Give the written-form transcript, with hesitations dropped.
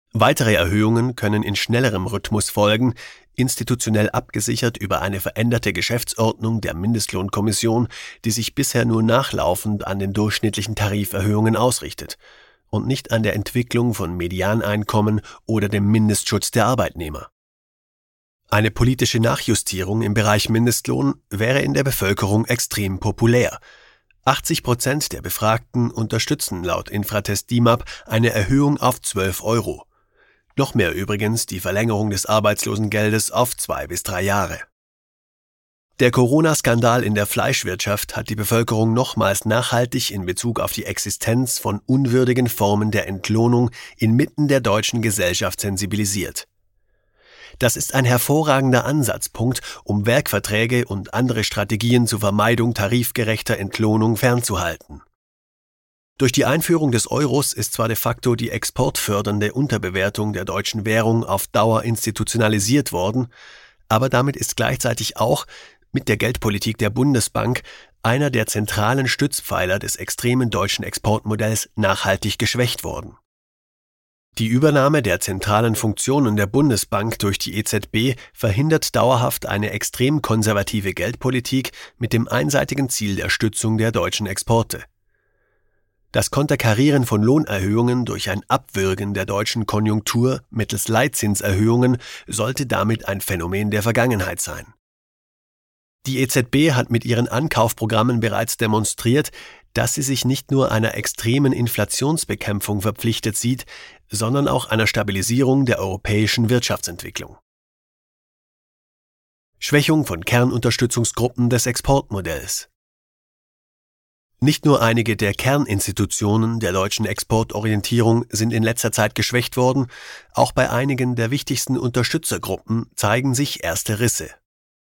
Weitere Erhöhungen können in schnellerem Rhythmus folgen, institutionell abgesichert über eine veränderte Geschäftsordnung der Mindestlohnkommission, die sich bisher nur nachlaufend an den durchschnittlichen Tariferhöhungen ausrichtet und nicht an der Entwicklung von Medianeinkommen oder dem Mindestschutz der Arbeitnehmer. Eine politische Nachjustierung im Bereich Mindestlohn wäre in der Bevölkerung extrem populär. 80% der Befragten unterstützen laut Infratest DIMAP eine Erhöhung auf 12 Euro. Noch mehr übrigens die Verlängerung des Arbeitslosengeldes auf 2 bis 3 Jahre. Der Corona-Skandal in der Fleischwirtschaft hat die Bevölkerung nochmals nachhaltig in Bezug auf die Existenz von unwürdigen Formen der Entlohnung inmitten der deutschen Gesellschaft sensibilisiert. Das ist ein hervorragender Ansatzpunkt, um Werkverträge und andere Strategien zur Vermeidung tarifgerechter Entlohnung fernzuhalten. Durch die Einführung des Euros ist zwar de facto die exportfördernde Unterbewertung der deutschen Währung auf Dauer institutionalisiert worden, aber damit ist gleichzeitig auch mit der Geldpolitik der Bundesbank einer der zentralen Stützpfeiler des extremen deutschen Exportmodells nachhaltig geschwächt worden. Die Übernahme der zentralen Funktionen der Bundesbank durch die EZB verhindert dauerhaft eine extrem konservative Geldpolitik mit dem einseitigen Ziel der Stützung der deutschen Exporte. Das Konterkarieren von Lohnerhöhungen durch ein Abwürgen der deutschen Konjunktur mittels Leitzinserhöhungen sollte damit ein Phänomen der Vergangenheit sein. Die EZB hat mit ihren Ankaufprogrammen bereits demonstriert, dass sie sich nicht nur einer extremen Inflationsbekämpfung verpflichtet sieht, sondern auch einer Stabilisierung der europäischen Wirtschaftsentwicklung. Schwächung von Kernunterstützungsgruppen des Exportmodells. Nicht nur einige der Kerninstitutionen der deutschen Exportorientierung sind in letzter Zeit geschwächt worden, auch bei einigen der wichtigsten Unterstützergruppen zeigen sich erste Risse.